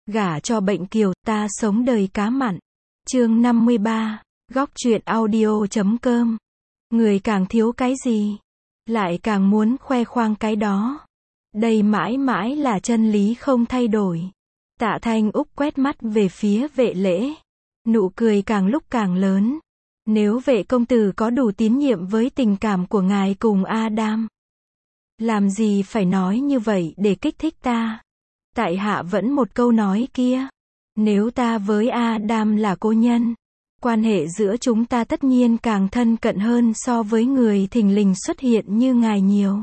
Gả cho bệnh kiều, ta sống đời cá mặn. Chương 53, góc truyện audio.com. Người càng thiếu cái gì, lại càng muốn khoe khoang cái đó. Đây mãi mãi là chân lý không thay đổi. Tạ Thanh Úc quét mắt về phía Vệ Lễ. Nụ cười càng lúc càng lớn. Nếu Vệ công tử có đủ tín nhiệm với tình cảm của ngài cùng Adam, làm gì phải nói như vậy để kích thích ta? Tại hạ vẫn một câu nói kia. Nếu ta với Adam là cô nhân, quan hệ giữa chúng ta tất nhiên càng thân cận hơn so với người thình lình xuất hiện như ngài nhiều.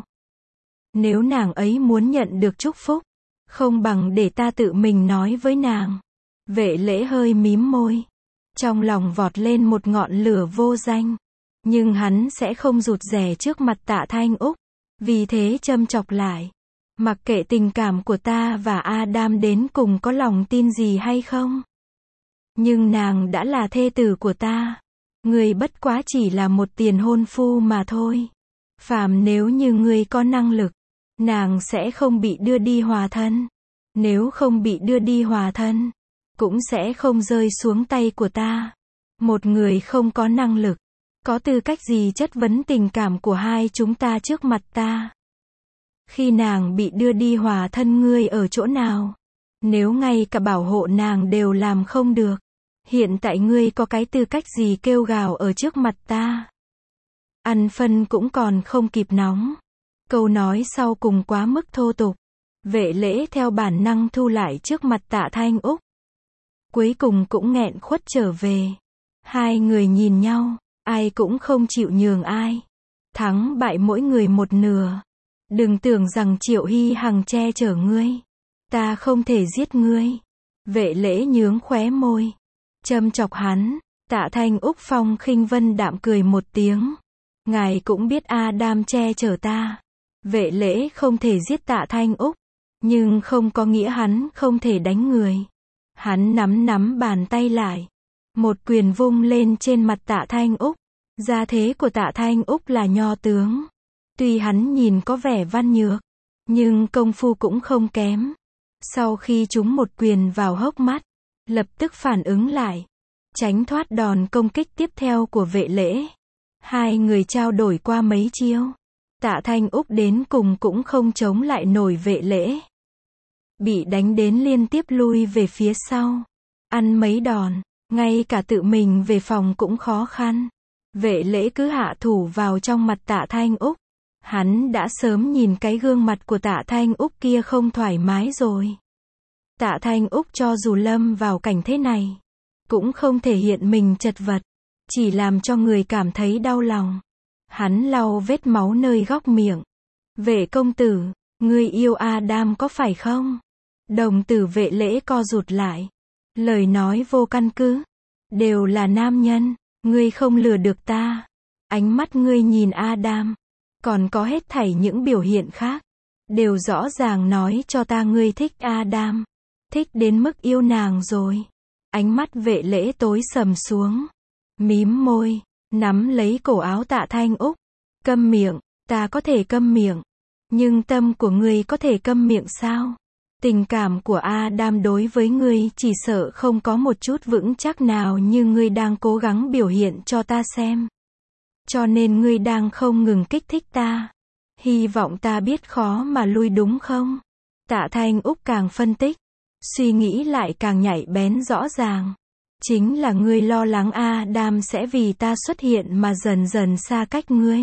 Nếu nàng ấy muốn nhận được chúc phúc, không bằng để ta tự mình nói với nàng. Vệ Lễ hơi mím môi. Trong lòng vọt lên một ngọn lửa vô danh. Nhưng hắn sẽ không rụt rè trước mặt Tạ Thanh Úc. Vì thế châm chọc lại. Mặc kệ tình cảm của ta và Adam đến cùng có lòng tin gì hay không, nhưng nàng đã là thê tử của ta. Ngươi bất quá chỉ là một tiền hôn phu mà thôi. Phàm nếu như ngươi có năng lực, nàng sẽ không bị đưa đi hòa thân. Nếu không bị đưa đi hòa thân, cũng sẽ không rơi xuống tay của ta. Một người không có năng lực, có tư cách gì chất vấn tình cảm của hai chúng ta trước mặt ta? Khi nàng bị đưa đi hòa thân, ngươi ở chỗ nào? Nếu ngay cả bảo hộ nàng đều làm không được, hiện tại ngươi có cái tư cách gì kêu gào ở trước mặt ta? Ăn phân cũng còn không kịp nóng. Câu nói sau cùng quá mức thô tục. Vệ Lễ theo bản năng thu lại trước mặt Tạ Thanh Úc. Cuối cùng cũng nghẹn khuất trở về. Hai người nhìn nhau, ai cũng không chịu nhường ai. Thắng bại mỗi người một nửa. Đừng tưởng rằng Triệu Hy Hằng che chở ngươi, ta không thể giết ngươi. Vệ Lễ nhướng khóe môi, châm chọc hắn. Tạ Thanh Úc phong khinh vân đạm cười một tiếng. Ngài cũng biết Adam che chở ta. Vệ Lễ không thể giết Tạ Thanh Úc, nhưng không có nghĩa hắn không thể đánh người. Hắn nắm bàn tay lại, một quyền vung lên trên mặt Tạ Thanh Úc. Gia thế của Tạ Thanh Úc là nho tướng. Tuy hắn nhìn có vẻ văn nhược, nhưng công phu cũng không kém. Sau khi trúng một quyền vào hốc mắt, lập tức phản ứng lại, tránh thoát đòn công kích tiếp theo của Vệ Lễ. Hai người trao đổi qua mấy chiêu. Tạ Thanh Úc đến cùng cũng không chống lại nổi Vệ Lễ. Bị đánh đến liên tiếp lui về phía sau. Ăn mấy đòn, ngay cả tự mình về phòng cũng khó khăn. Vệ Lễ cứ hạ thủ vào trong mặt Tạ Thanh Úc. Hắn đã sớm nhìn cái gương mặt của Tạ Thanh Úc kia không thoải mái rồi. Tạ Thanh Úc cho dù lâm vào cảnh thế này, cũng không thể hiện mình chật vật, chỉ làm cho người cảm thấy đau lòng. Hắn lau vết máu nơi góc miệng. Vệ công tử, ngươi yêu Adam có phải không? Đồng tử Vệ Lễ co rụt lại. Lời nói vô căn cứ. Đều là nam nhân, ngươi không lừa được ta. Ánh mắt ngươi nhìn Adam, còn có hết thảy những biểu hiện khác, đều rõ ràng nói cho ta ngươi thích Adam. Thích đến mức yêu nàng rồi. Ánh mắt Vệ Lễ tối sầm xuống. Mím môi, nắm lấy cổ áo Tạ Thanh Úc. Câm miệng, ta có thể câm miệng. Nhưng tâm của ngươi có thể câm miệng sao? Tình cảm của Adam đối với ngươi chỉ sợ không có một chút vững chắc nào như ngươi đang cố gắng biểu hiện cho ta xem. Cho nên ngươi đang không ngừng kích thích ta. Hy vọng ta biết khó mà lui đúng không? Tạ Thanh Úc càng phân tích, suy nghĩ lại càng nhạy bén rõ ràng. Chính là ngươi lo lắng Adam sẽ vì ta xuất hiện mà dần dần xa cách ngươi.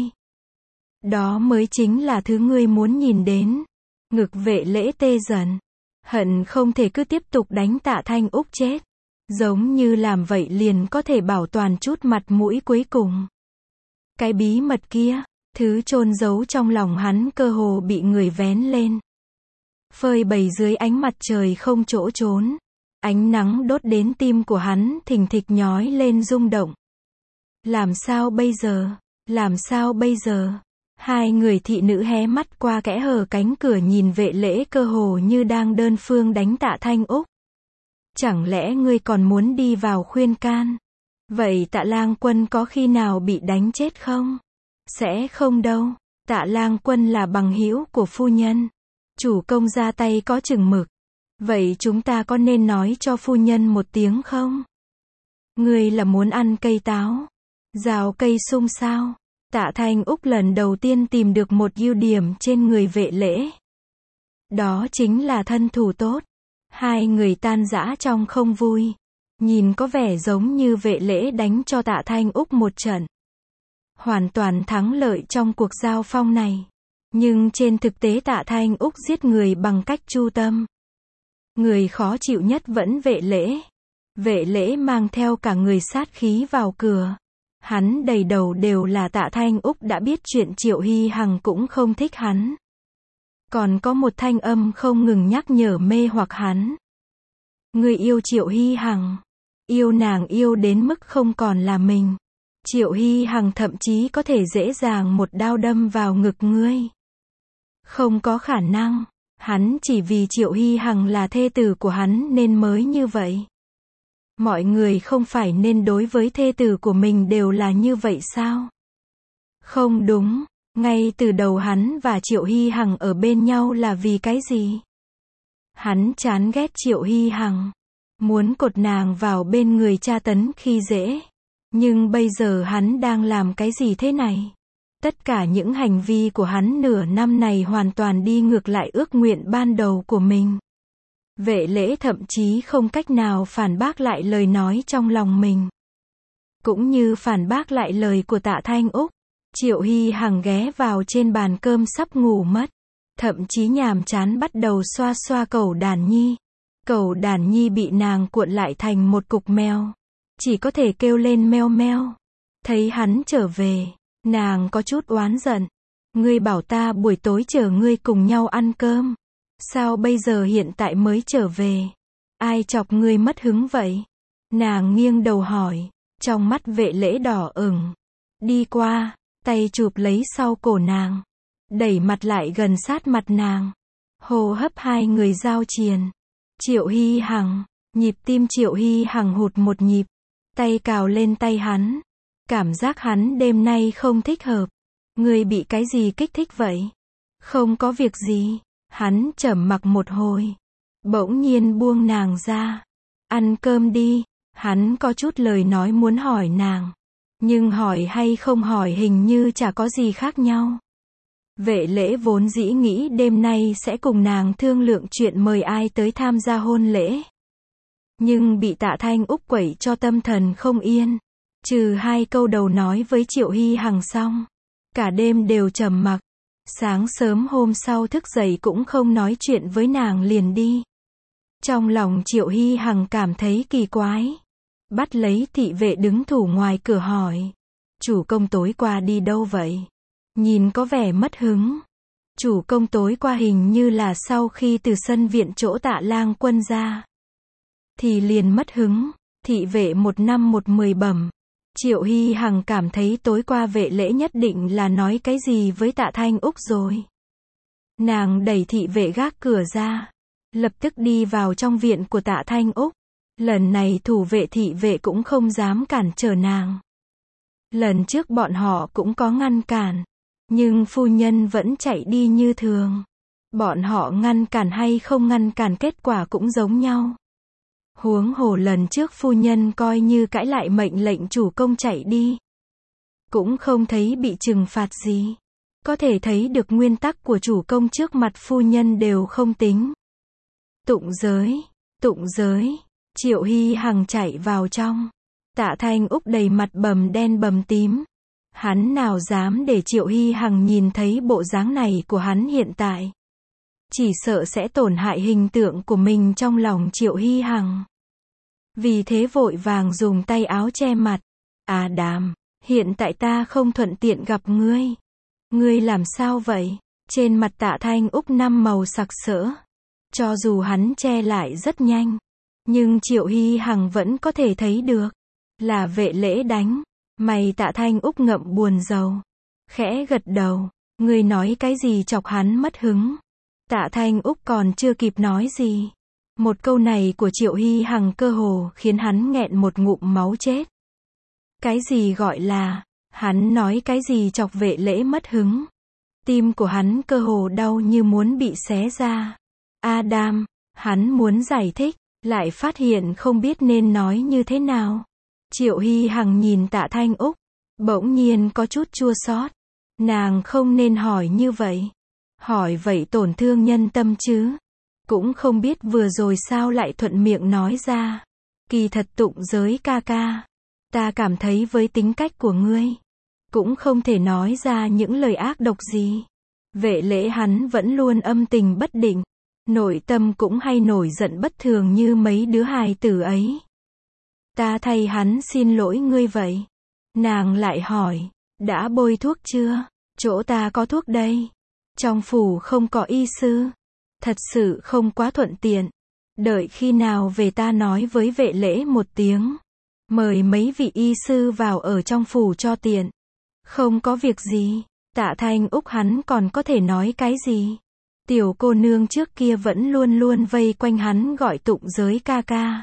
Đó mới chính là thứ ngươi muốn nhìn đến. Ngực Vệ Lễ tê dần. Hận không thể cứ tiếp tục đánh Tạ Thanh Úc chết. Giống như làm vậy liền có thể bảo toàn chút mặt mũi cuối cùng. Cái bí mật kia, thứ chôn giấu trong lòng hắn cơ hồ bị người vén lên. Phơi bày dưới ánh mặt trời không chỗ trốn. Ánh nắng đốt đến tim của hắn thình thịch nhói lên rung động. Làm sao bây giờ? Làm sao bây giờ? Hai người thị nữ hé mắt qua kẽ hở cánh cửa nhìn Vệ Lễ cơ hồ như đang đơn phương đánh Tạ Thanh Úc. Chẳng lẽ ngươi còn muốn đi vào khuyên can? Vậy Tạ Lang Quân có khi nào bị đánh chết không? Sẽ không đâu. Tạ Lang Quân là bằng hữu của phu nhân. Chủ công ra tay có chừng mực. Vậy chúng ta có nên nói cho phu nhân một tiếng không? Ngươi là muốn ăn cây táo, rào cây sung sao? Tạ Thanh Úc lần đầu tiên tìm được một ưu điểm trên người Vệ Lễ. Đó chính là thân thủ tốt. Hai người tan rã trong không vui. Nhìn có vẻ giống như Vệ Lễ đánh cho Tạ Thanh Úc một trận. Hoàn toàn thắng lợi trong cuộc giao phong này. Nhưng trên thực tế Tạ Thanh Úc giết người bằng cách chu tâm. Người khó chịu nhất vẫn Vệ Lễ. Vệ Lễ mang theo cả người sát khí vào cửa. Hắn đầy đầu đều là Tạ Thanh Úc đã biết chuyện Triệu Hy Hằng cũng không thích hắn. Còn có một thanh âm không ngừng nhắc nhở mê hoặc hắn. Ngươi yêu Triệu Hy Hằng. Yêu nàng yêu đến mức không còn là mình. Triệu Hy Hằng thậm chí có thể dễ dàng một đao đâm vào ngực ngươi. Không có khả năng. Hắn chỉ vì Triệu Hy Hằng là thê tử của hắn nên mới như vậy. Mọi người không phải nên đối với thê tử của mình đều là như vậy sao? Không đúng. Ngay từ đầu hắn và Triệu Hy Hằng ở bên nhau là vì cái gì? Hắn chán ghét Triệu Hy Hằng. Muốn cột nàng vào bên người tra tấn khi dễ. Nhưng bây giờ hắn đang làm cái gì thế này? Tất cả những hành vi của hắn nửa năm này hoàn toàn đi ngược lại ước nguyện ban đầu của mình. Vệ Lễ thậm chí không cách nào phản bác lại lời nói trong lòng mình. Cũng như phản bác lại lời của Tạ Thanh Úc. Triệu Hy Hằng ghé vào trên bàn cơm sắp ngủ mất. Thậm chí nhàm chán bắt đầu xoa xoa cẩu đàn nhi. Cẩu đàn nhi bị nàng cuộn lại thành một cục mèo. Chỉ có thể kêu lên meo meo. Thấy hắn trở về, nàng có chút oán giận. Ngươi bảo ta buổi tối chở ngươi cùng nhau ăn cơm. Sao bây giờ hiện tại mới trở về? Ai chọc ngươi mất hứng vậy? Nàng nghiêng đầu hỏi. Trong mắt Vệ Lễ đỏ ửng. Đi qua, tay chụp lấy sau cổ nàng. Đẩy mặt lại gần sát mặt nàng. Hô hấp hai người giao triền. Triệu Hy Hằng. Nhịp tim Triệu Hy Hằng hụt một nhịp. Tay cào lên tay hắn. Cảm giác hắn đêm nay không thích hợp. Ngươi bị cái gì kích thích vậy? Không có việc gì. Hắn trầm mặc một hồi. Bỗng nhiên buông nàng ra. Ăn cơm đi. Hắn có chút lời nói muốn hỏi nàng. Nhưng hỏi hay không hỏi hình như chả có gì khác nhau. Vệ Lễ vốn dĩ nghĩ đêm nay sẽ cùng nàng thương lượng chuyện mời ai tới tham gia hôn lễ. Nhưng bị Tạ Thanh Úc quẩy cho tâm thần không yên. Trừ hai câu đầu nói với Triệu Hy Hằng xong. Cả đêm đều trầm mặc. Sáng sớm hôm sau thức dậy cũng không nói chuyện với nàng liền đi. Trong lòng Triệu Hy Hằng cảm thấy kỳ quái. Bắt lấy thị vệ đứng thủ ngoài cửa hỏi. Chủ công tối qua đi đâu vậy? Nhìn có vẻ mất hứng. Chủ công tối qua hình như là sau khi từ sân viện chỗ Tạ Lang Quân ra. Thì liền mất hứng. Thị vệ 1/10 bẩm. Triệu Hy Hằng cảm thấy tối qua Vệ Lễ nhất định là nói cái gì với Tạ Thanh Úc rồi. Nàng đẩy thị vệ gác cửa ra. Lập tức đi vào trong viện của Tạ Thanh Úc. Lần này thủ vệ thị vệ cũng không dám cản trở nàng. Lần trước bọn họ cũng có ngăn cản. Nhưng phu nhân vẫn chạy đi như thường. Bọn họ ngăn cản hay không ngăn cản kết quả cũng giống nhau. Huống hồ lần trước phu nhân coi như cãi lại mệnh lệnh chủ công chạy đi. Cũng không thấy bị trừng phạt gì. Có thể thấy được nguyên tắc của chủ công trước mặt phu nhân đều không tính. Tụng giới. Triệu Hy Hằng chạy vào trong. Tạ Thanh Úc đầy mặt bầm đen bầm tím. Hắn nào dám để Triệu Hy Hằng nhìn thấy bộ dáng này của hắn hiện tại. Chỉ sợ sẽ tổn hại hình tượng của mình trong lòng Triệu Hy Hằng. Vì thế vội vàng dùng tay áo che mặt. À Đàm, hiện tại ta không thuận tiện gặp ngươi. Ngươi làm sao vậy? Trên mặt Tạ Thanh Úc 5 màu sặc sỡ. Cho dù hắn che lại rất nhanh. Nhưng Triệu Hy Hằng vẫn có thể thấy được. Là Vệ Lễ đánh. Mày Tạ Thanh Úc ngậm buồn rầu. Khẽ gật đầu. Ngươi nói cái gì chọc hắn mất hứng. Tạ Thanh Úc còn chưa kịp nói gì. Một câu này của Triệu Hy Hằng cơ hồ khiến hắn nghẹn một ngụm máu chết. Cái gì gọi là, hắn nói cái gì chọc Vệ Lễ mất hứng. Tim của hắn cơ hồ đau như muốn bị xé ra. Adam, Hắn muốn giải thích, lại phát hiện không biết nên nói như thế nào. Triệu Hy Hằng nhìn Tạ Thanh Úc, bỗng nhiên có chút chua xót. Nàng không nên hỏi như vậy. Hỏi vậy tổn thương nhân tâm chứ. Cũng không biết vừa rồi sao lại thuận miệng nói ra. Kỳ thật Tụng Giới ca ca, ta cảm thấy với tính cách của ngươi, cũng không thể nói ra những lời ác độc gì. Vệ Lễ hắn vẫn luôn âm tình bất định, nội tâm cũng hay nổi giận bất thường như mấy đứa hài tử ấy. Ta thay hắn xin lỗi ngươi vậy. Nàng lại hỏi, đã bôi thuốc chưa? Chỗ ta có thuốc đây. Trong phủ không có y sư. Thật sự không quá thuận tiện. Đợi khi nào về ta nói với Vệ Lễ một tiếng. Mời mấy vị y sư vào ở trong phủ cho tiện. Không có việc gì. Tạ Thanh Úc hắn còn có thể nói cái gì? Tiểu cô nương trước kia vẫn luôn luôn vây quanh hắn gọi Tụng Giới ca ca.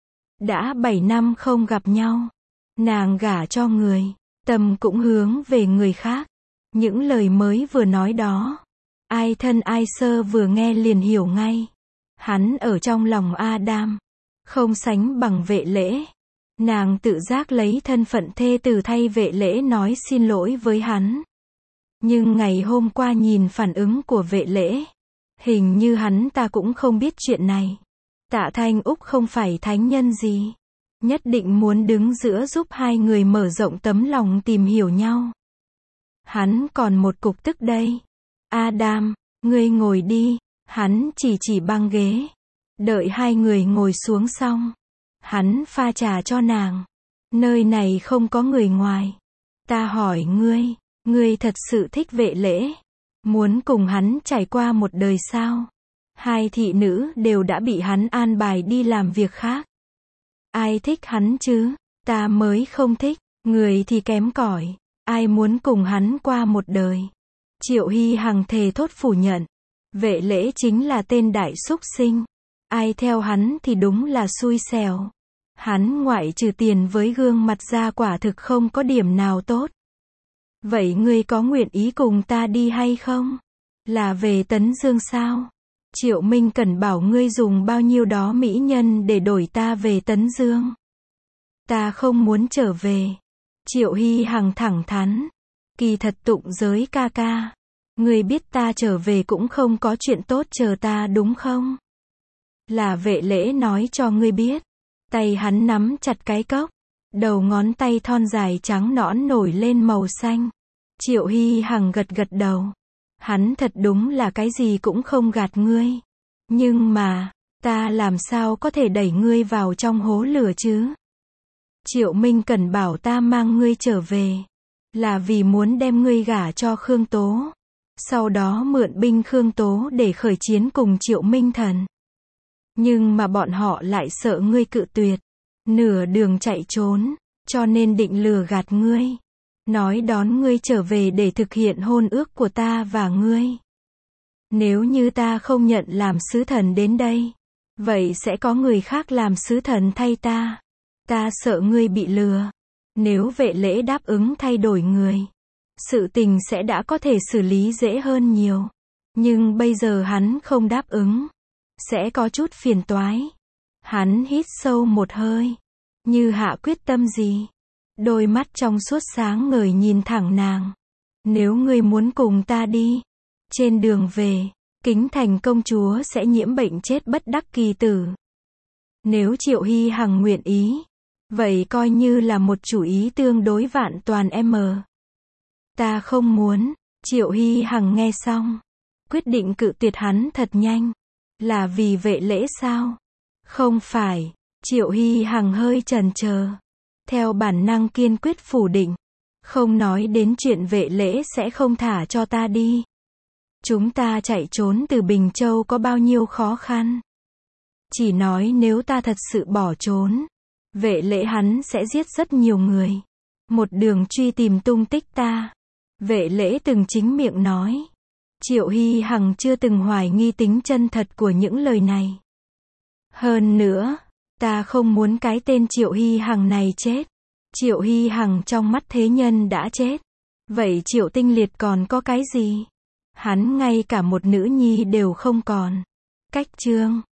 Đã 7 năm không gặp nhau. Nàng gả cho người, tâm cũng hướng về người khác. Những lời mới vừa nói đó, ai thân ai sơ vừa nghe liền hiểu ngay. Hắn ở trong lòng Adam, không sánh bằng Vệ Lễ. Nàng tự giác lấy thân phận thê tử thay Vệ Lễ nói xin lỗi với hắn. Nhưng ngày hôm qua nhìn phản ứng của Vệ Lễ, hình như hắn ta cũng không biết chuyện này. Tạ Thanh Úc không phải thánh nhân gì, nhất định muốn đứng giữa giúp hai người mở rộng tấm lòng tìm hiểu nhau. Hắn còn một cục tức đây. Adam, ngươi ngồi đi. Hắn chỉ băng ghế. Đợi hai người ngồi xuống xong, hắn pha trà cho nàng. Nơi này không có người ngoài. Ta hỏi ngươi thật sự thích Vệ Lễ? Muốn cùng hắn trải qua một đời sao? Hai thị nữ đều đã bị hắn an bài đi làm việc khác. Ai thích hắn chứ? Ta mới không thích. Người thì kém cỏi. Ai muốn cùng hắn qua một đời? Triệu Hy Hằng thề thốt phủ nhận. Vệ Lễ chính là tên đại súc sinh. Ai theo hắn thì đúng là xui xẻo. Hắn ngoại trừ tiền với gương mặt ra quả thực không có điểm nào tốt. Vậy ngươi có nguyện ý cùng ta đi hay không? Là về Tấn Dương sao? Triệu Minh Cẩn bảo ngươi dùng bao nhiêu đó mỹ nhân để đổi ta về Tấn Dương. Ta không muốn trở về. Triệu Hy Hằng thẳng thắn. Kỳ thật Tụng Giới ca ca, ngươi biết ta trở về cũng không có chuyện tốt chờ ta đúng không? Là Vệ Lễ nói cho ngươi biết. Tay hắn nắm chặt cái cốc. Đầu ngón tay thon dài trắng nõn nổi lên màu xanh. Triệu Hy Hằng gật gật đầu. Hắn thật đúng là cái gì cũng không gạt ngươi. Nhưng mà, ta làm sao có thể đẩy ngươi vào trong hố lửa chứ? Triệu Minh Cẩn bảo ta mang ngươi trở về, là vì muốn đem ngươi gả cho Khương Tố. Sau đó mượn binh Khương Tố để khởi chiến cùng Triệu Minh Thần. Nhưng mà bọn họ lại sợ ngươi cự tuyệt. Nửa đường chạy trốn, cho nên định lừa gạt ngươi. Nói đón ngươi trở về để thực hiện hôn ước của ta và ngươi. Nếu như ta không nhận làm sứ thần đến đây, vậy sẽ có người khác làm sứ thần thay ta. Ta sợ ngươi bị lừa. Nếu Vệ Lễ đáp ứng thay đổi người, sự tình sẽ đã có thể xử lý dễ hơn nhiều. Nhưng bây giờ hắn không đáp ứng, sẽ có chút phiền toái. Hắn hít sâu một hơi, như hạ quyết tâm gì. Đôi mắt trong suốt sáng ngời nhìn thẳng nàng. Nếu ngươi muốn cùng ta đi, trên đường về, Kính Thành công chúa sẽ nhiễm bệnh chết bất đắc kỳ tử. Nếu Triệu Hy Hằng nguyện ý, vậy coi như là một chủ ý tương đối vạn toàn em. Ta không muốn. Triệu Hy Hằng nghe xong, quyết định cự tuyệt hắn thật nhanh. Là vì Vệ Lễ sao? Không phải. Triệu Hy Hằng hơi chần chờ. Theo bản năng kiên quyết phủ định. Không nói đến chuyện Vệ Lễ sẽ không thả cho ta đi. Chúng ta chạy trốn từ Bình Châu có bao nhiêu khó khăn. Chỉ nói nếu ta thật sự bỏ trốn, Vệ Lễ hắn sẽ giết rất nhiều người. Một đường truy tìm tung tích ta. Vệ Lễ từng chính miệng nói. Triệu Hy Hằng chưa từng hoài nghi tính chân thật của những lời này. Hơn nữa, ta không muốn cái tên Triệu Hy Hằng này chết. Triệu Hy Hằng trong mắt thế nhân đã chết. Vậy Triệu Tinh Liệt còn có cái gì? Hắn ngay cả một nữ nhi đều không còn. Cách chương